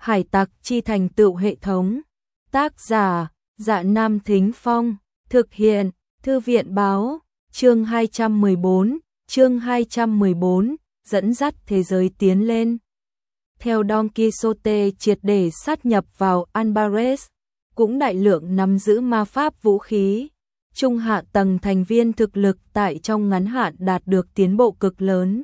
Hải tặc chi thành tựu hệ thống. Tác giả: Dạ Nam Thính Phong. Thực hiện: Thư viện báo. Chương 214, dẫn dắt thế giới tiến lên. Theo Don Quixote triệt để sát nhập vào Alvarez, cũng đại lượng nắm giữ ma pháp vũ khí. Trung hạ tầng thành viên thực lực tại trong ngắn hạn đạt được tiến bộ cực lớn.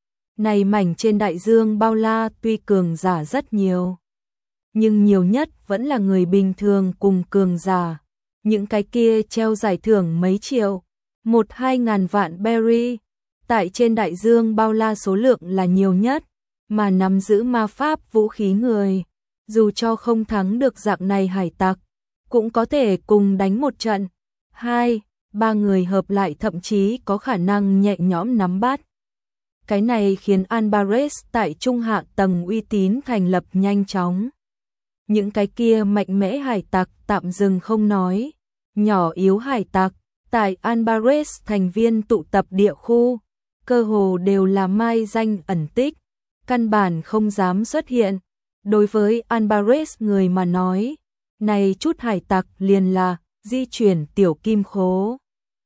Này mảnh trên đại dương bao la tuy cường giả rất nhiều, nhưng nhiều nhất vẫn là người bình thường cùng cường giả. Những cái kia treo giải thưởng mấy triệu, 1-2 ngàn vạn berry, tại trên đại dương bao la số lượng là nhiều nhất, mà nắm giữ ma pháp vũ khí người, dù cho không thắng được dạng này hải tặc, cũng có thể cùng đánh một trận, 2-3 người hợp lại thậm chí có khả năng nhẹ nhõm nắm bắt. Cái này khiến Alvarez tại trung hạ tầng uy tín thành lập nhanh chóng. Những cái kia mạnh mẽ hải tặc tạm dừng không nói, nhỏ yếu hải tặc tại Alvarez thành viên tụ tập địa khu, cơ hồ đều là mai danh ẩn tích, căn bản không dám xuất hiện. Đối với Alvarez người mà nói, này chút hải tặc liền là di chuyển tiểu kim khố.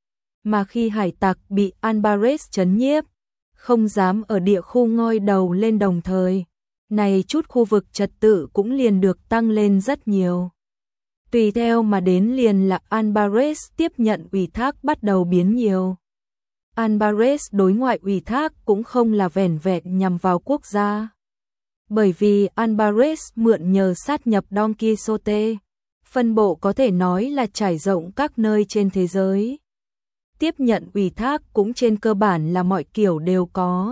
Mà khi hải tặc bị Alvarez trấn nhiếp, không dám ở địa khu ngoi đầu lên đồng thời, này chút khu vực trật tự cũng liền được tăng lên rất nhiều. Tùy theo mà đến liền là Alvarez tiếp nhận ủy thác bắt đầu biến nhiều. Alvarez đối ngoại ủy thác cũng không là vẻn vẹn nhằm vào quốc gia. Bởi vì Alvarez mượn nhờ sát nhập Don Quixote, phân bộ có thể nói là trải rộng các nơi trên thế giới. Tiếp nhận ủy thác cũng trên cơ bản là mọi kiểu đều có.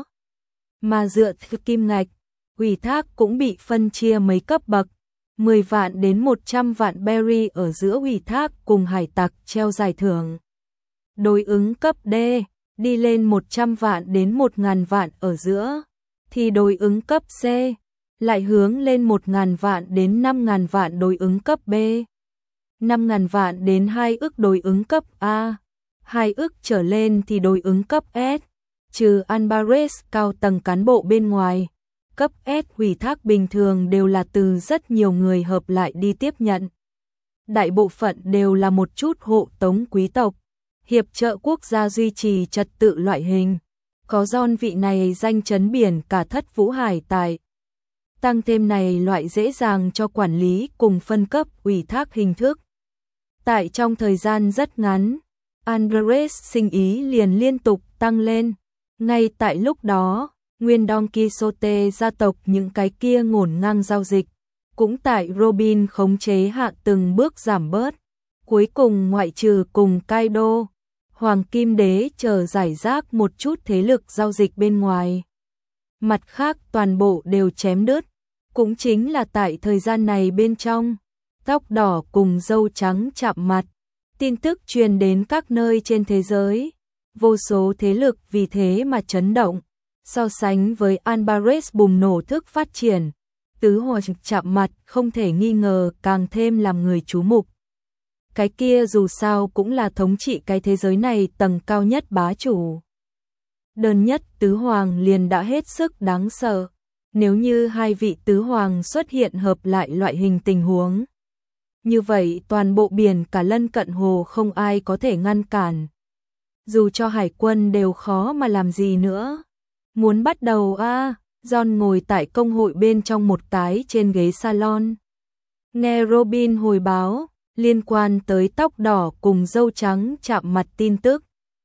Mà dựa theo kim ngạch, ủy thác cũng bị phân chia mấy cấp bậc, 10 vạn đến 100 vạn berry ở giữa ủy thác cùng hải tặc treo giải thưởng. Đối ứng cấp D, đi lên 100 vạn đến 1.000 vạn ở giữa, thì đối ứng cấp C, lại hướng lên 1.000 vạn đến 5.000 vạn đối ứng cấp B, 5.000 vạn đến 2 ức đối ứng cấp A, 2 ức trở lên thì đối ứng cấp S, trừ Alvarez cao tầng cán bộ bên ngoài. Cấp S ủy thác bình thường đều là từ rất nhiều người hợp lại đi tiếp nhận. Đại bộ phận đều là một chút hộ tống quý tộc, hiệp trợ quốc gia duy trì trật tự loại hình. Có Don vị này danh chấn biển cả Thất Vũ Hải tại. Tăng thêm này loại dễ dàng cho quản lý cùng phân cấp ủy thác hình thức. Tại trong thời gian rất ngắn, Alvarez sinh ý liền liên tục tăng lên. Ngay tại lúc đó, nguyên Don Quixote gia tộc những cái kia ngổn ngang giao dịch, cũng tại Robin khống chế hạ từng bước giảm bớt. Cuối cùng ngoại trừ cùng Kaido, Hoàng Kim Đế chờ giải rác một chút thế lực giao dịch bên ngoài. Mặt khác toàn bộ đều chém đứt, cũng chính là tại thời gian này bên trong, tóc đỏ cùng râu trắng chạm mặt, tin tức truyền đến các nơi trên thế giới, vô số thế lực vì thế mà chấn động. So sánh với Alvarez bùng nổ thức phát triển, tứ hòa chạm mặt không thể nghi ngờ càng thêm làm người chú mục. Cái kia dù sao cũng là thống trị cái thế giới này tầng cao nhất bá chủ. Đơn nhất tứ hoàng liền đã hết sức đáng sợ, nếu như hai vị tứ hoàng xuất hiện hợp lại loại hình tình huống. Như vậy toàn bộ biển cả lân cận hồ không ai có thể ngăn cản. Dù cho hải quân đều khó mà làm gì nữa. Muốn bắt đầu a? John ngồi tại công hội bên trong một cái trên ghế salon. Nghe Robin hồi báo liên quan tới tóc đỏ cùng râu trắng chạm mặt tin tức.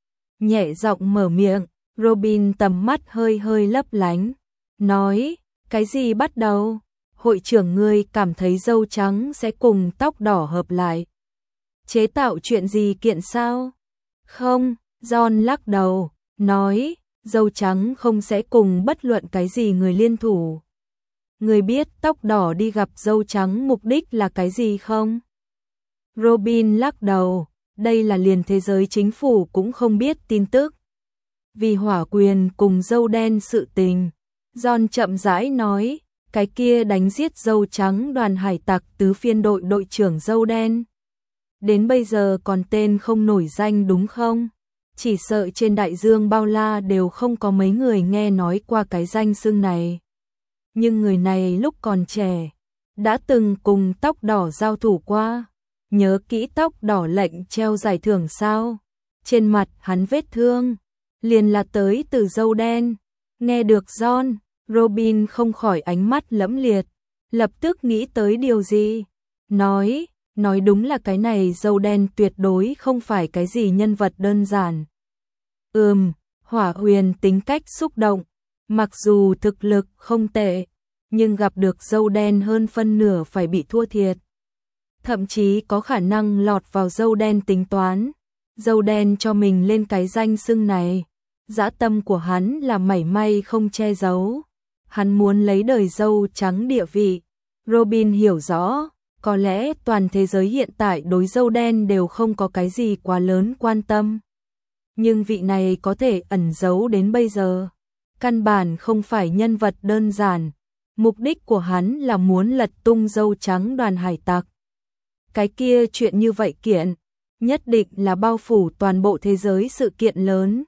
Nhẹ giọng mở miệng, Robin tầm mắt hơi hơi lấp lánh, nói, cái gì bắt đầu? Hội trưởng ngươi cảm thấy râu trắng sẽ cùng tóc đỏ hợp lại. Chế tạo chuyện gì kiện sao? Không, John lắc đầu, nói, râu trắng không sẽ cùng bất luận cái gì người liên thủ. Người biết tóc đỏ đi gặp râu trắng mục đích là cái gì không? Robin lắc đầu, đây là liền thế giới chính phủ cũng không biết tin tức. Vì hỏa quyền cùng râu đen sự tình, John chậm rãi nói, cái kia đánh giết râu trắng đoàn hải tặc tứ phiên đội đội trưởng râu đen. Đến bây giờ còn tên không nổi danh đúng không? Chỉ sợ trên đại dương bao la đều không có mấy người nghe nói qua cái danh xưng này. Nhưng người này lúc còn trẻ, đã từng cùng tóc đỏ giao thủ qua. Nhớ kỹ tóc đỏ lệnh treo giải thưởng sao? Trên mặt hắn vết thương, liền là tới từ dâu đen. Nghe được John, Robin không khỏi ánh mắt lẫm liệt, lập tức nghĩ tới điều gì. Nói đúng là cái này dâu đen tuyệt đối không phải cái gì nhân vật đơn giản. Hỏa Huyền tính cách xúc động, mặc dù thực lực không tệ, nhưng gặp được dâu đen hơn phân nửa phải bị thua thiệt. Thậm chí có khả năng lọt vào dâu đen tính toán. Dâu đen cho mình lên cái danh xưng này, dã tâm của hắn là mảy may không che giấu. Hắn muốn lấy đời dâu trắng địa vị. Robin hiểu rõ, có lẽ toàn thế giới hiện tại đối dâu đen đều không có cái gì quá lớn quan tâm. Nhưng vị này có thể ẩn giấu đến bây giờ, căn bản không phải nhân vật đơn giản. Mục đích của hắn là muốn lật tung dâu trắng đoàn hải tặc. Cái kia chuyện như vậy kiện, nhất định là bao phủ toàn bộ thế giới sự kiện lớn.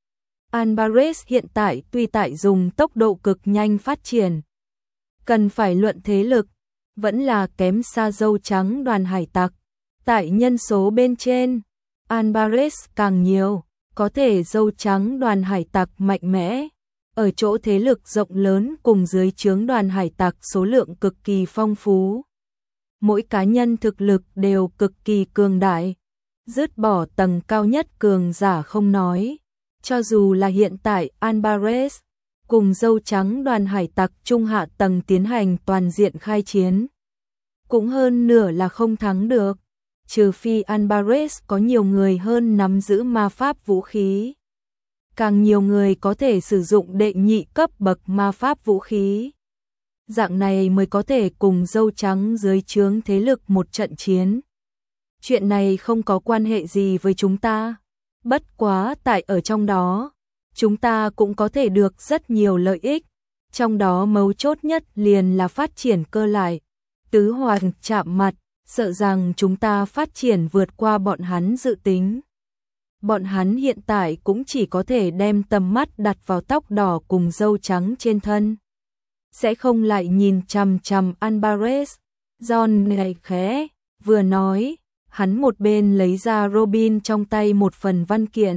Alvarez hiện tại tuy tại dùng tốc độ cực nhanh phát triển, cần phải luận thế lực, vẫn là kém xa dâu trắng đoàn hải tặc. Tại nhân số bên trên, Alvarez càng nhiều, có thể dâu trắng đoàn hải tặc mạnh mẽ. Ở chỗ thế lực rộng lớn cùng dưới trướng đoàn hải tặc số lượng cực kỳ phong phú. Mỗi cá nhân thực lực đều cực kỳ cường đại, dứt bỏ tầng cao nhất cường giả không nói. Cho dù là hiện tại Alvarez cùng dâu trắng đoàn hải tặc trung hạ tầng tiến hành toàn diện khai chiến, cũng hơn nửa là không thắng được, trừ phi Alvarez có nhiều người hơn nắm giữ ma pháp vũ khí. Càng nhiều người có thể sử dụng đệ nhị cấp bậc ma pháp vũ khí. Dạng này mới có thể cùng dâu trắng dưới trướng thế lực một trận chiến. Chuyện này không có quan hệ gì với chúng ta. Bất quá tại ở trong đó, chúng ta cũng có thể được rất nhiều lợi ích. Trong đó mấu chốt nhất liền là phát triển cơ lại. Tứ hoàng chạm mặt, sợ rằng chúng ta phát triển vượt qua bọn hắn dự tính. Bọn hắn hiện tại cũng chỉ có thể đem tầm mắt đặt vào tóc đỏ cùng dâu trắng trên thân. Sẽ không lại nhìn chằm chằm Alvarez. John này khẽ, vừa nói, hắn một bên lấy ra Robin trong tay một phần văn kiện.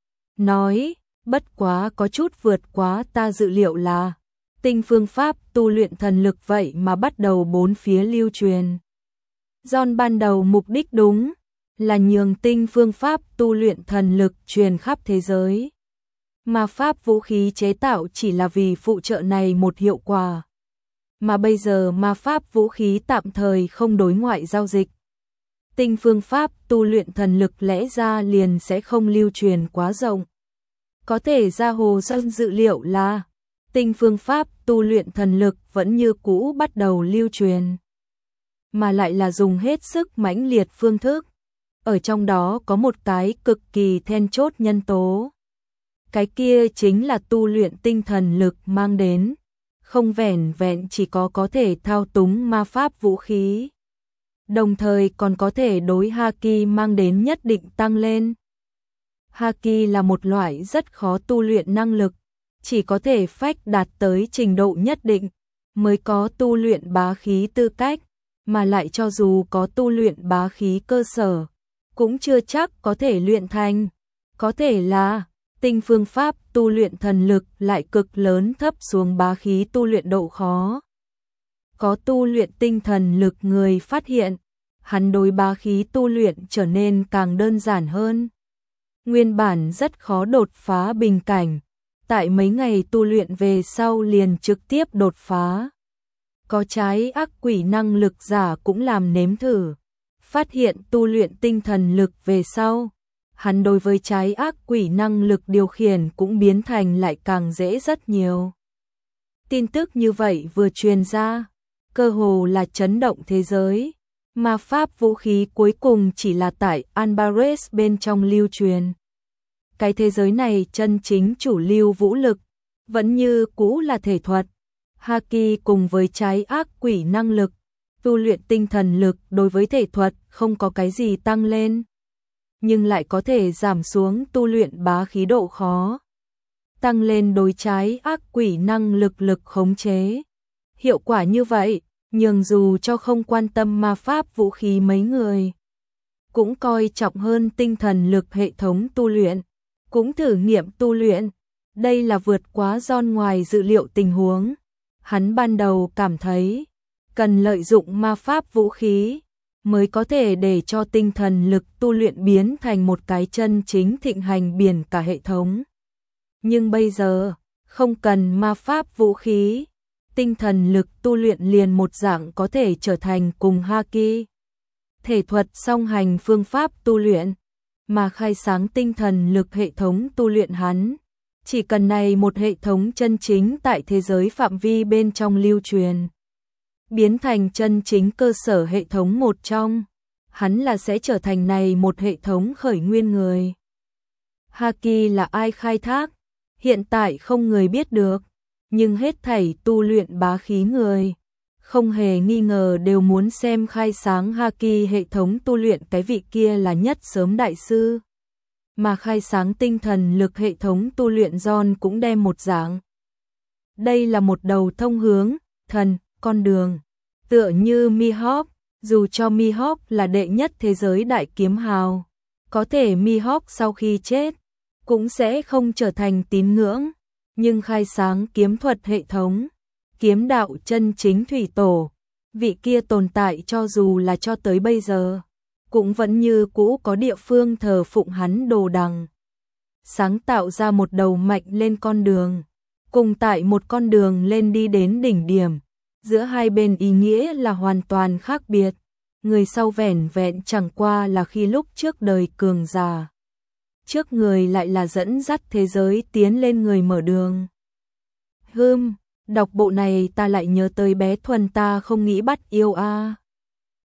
Nói, bất quá có chút vượt quá ta dự liệu là, tinh phương pháp tu luyện thần lực vậy mà bắt đầu bốn phía lưu truyền. John ban đầu mục đích đúng là nhường tinh phương pháp tu luyện thần lực truyền khắp thế giới. Ma pháp vũ khí chế tạo chỉ là vì phụ trợ này một hiệu quả. Mà bây giờ ma pháp vũ khí tạm thời không đối ngoại giao dịch. Tinh phương pháp tu luyện thần lực lẽ ra liền sẽ không lưu truyền quá rộng. Có thể ra hồ sơ dự liệu là tinh phương pháp tu luyện thần lực vẫn như cũ bắt đầu lưu truyền. Mà lại là dùng hết sức mãnh liệt phương thức. Ở trong đó có một cái cực kỳ then chốt nhân tố. Cái kia chính là tu luyện tinh thần lực mang đến. Không vẻn vẹn chỉ có thể thao túng ma pháp vũ khí. Đồng thời còn có thể đối Haki mang đến nhất định tăng lên. Haki là một loại rất khó tu luyện năng lực. Chỉ có thể phách đạt tới trình độ nhất định mới có tu luyện bá khí tư cách. Mà lại cho dù có tu luyện bá khí cơ sở, cũng chưa chắc có thể luyện thành. Có thể là tinh phương pháp tu luyện thần lực lại cực lớn thấp xuống bá khí tu luyện độ khó. Có tu luyện tinh thần lực người phát hiện, hắn đối bá khí tu luyện trở nên càng đơn giản hơn. Nguyên bản rất khó đột phá bình cảnh, tại mấy ngày tu luyện về sau liền trực tiếp đột phá. Có trái ác quỷ năng lực giả cũng làm nếm thử, phát hiện tu luyện tinh thần lực về sau, hắn đối với trái ác quỷ năng lực điều khiển cũng biến thành lại càng dễ rất nhiều. Tin tức như vậy vừa truyền ra, cơ hồ là chấn động thế giới. Ma pháp vũ khí cuối cùng chỉ là tại Alvarez bên trong lưu truyền. Cái thế giới này chân chính chủ lưu vũ lực, vẫn như cũ là thể thuật. Haki cùng với trái ác quỷ năng lực, tu luyện tinh thần lực đối với thể thuật không có cái gì tăng lên, nhưng lại có thể giảm xuống tu luyện bá khí độ khó, tăng lên đối trái ác quỷ năng lực khống chế. Hiệu quả như vậy, nhường dù cho không quan tâm ma pháp vũ khí mấy người, cũng coi trọng hơn tinh thần lực hệ thống tu luyện, cũng thử nghiệm tu luyện. Đây là vượt quá John ngoài dự liệu tình huống. Hắn ban đầu cảm thấy cần lợi dụng ma pháp vũ khí mới có thể để cho tinh thần lực tu luyện biến thành một cái chân chính thịnh hành biển cả hệ thống. Nhưng bây giờ, không cần ma pháp vũ khí, tinh thần lực tu luyện liền một dạng có thể trở thành cùng Haki thể thuật song hành phương pháp tu luyện, mà khai sáng tinh thần lực hệ thống tu luyện hắn. Chỉ cần này một hệ thống chân chính tại thế giới phạm vi bên trong lưu truyền, biến thành chân chính cơ sở hệ thống một trong, hắn là sẽ trở thành này một hệ thống khởi nguyên người. Haki là ai khai thác? Hiện tại không người biết được, nhưng hết thảy tu luyện bá khí người, không hề nghi ngờ đều muốn xem khai sáng Haki hệ thống tu luyện cái vị kia là nhất sớm đại sư. Mà khai sáng tinh thần lực hệ thống tu luyện John cũng đem một dạng. Đây là một đầu thông hướng, thần, con đường. Tựa như Mihawk, dù cho Mihawk là đệ nhất thế giới đại kiếm hào, có thể Mihawk sau khi chết, cũng sẽ không trở thành tín ngưỡng, nhưng khai sáng kiếm thuật hệ thống, kiếm đạo chân chính thủy tổ, vị kia tồn tại cho dù là cho tới bây giờ, cũng vẫn như cũ có địa phương thờ phụng hắn đồ đằng. Sáng tạo ra một đầu mạnh lên con đường, cùng tại một con đường lên đi đến đỉnh điểm, giữa hai bên ý nghĩa là hoàn toàn khác biệt, người sau vẻn vẹn chẳng qua là khi lúc trước đời cường già. Trước người lại là dẫn dắt thế giới tiến lên người mở đường. Đọc bộ này ta lại nhớ tới bé Thuần ta không nghĩ bắt yêu a.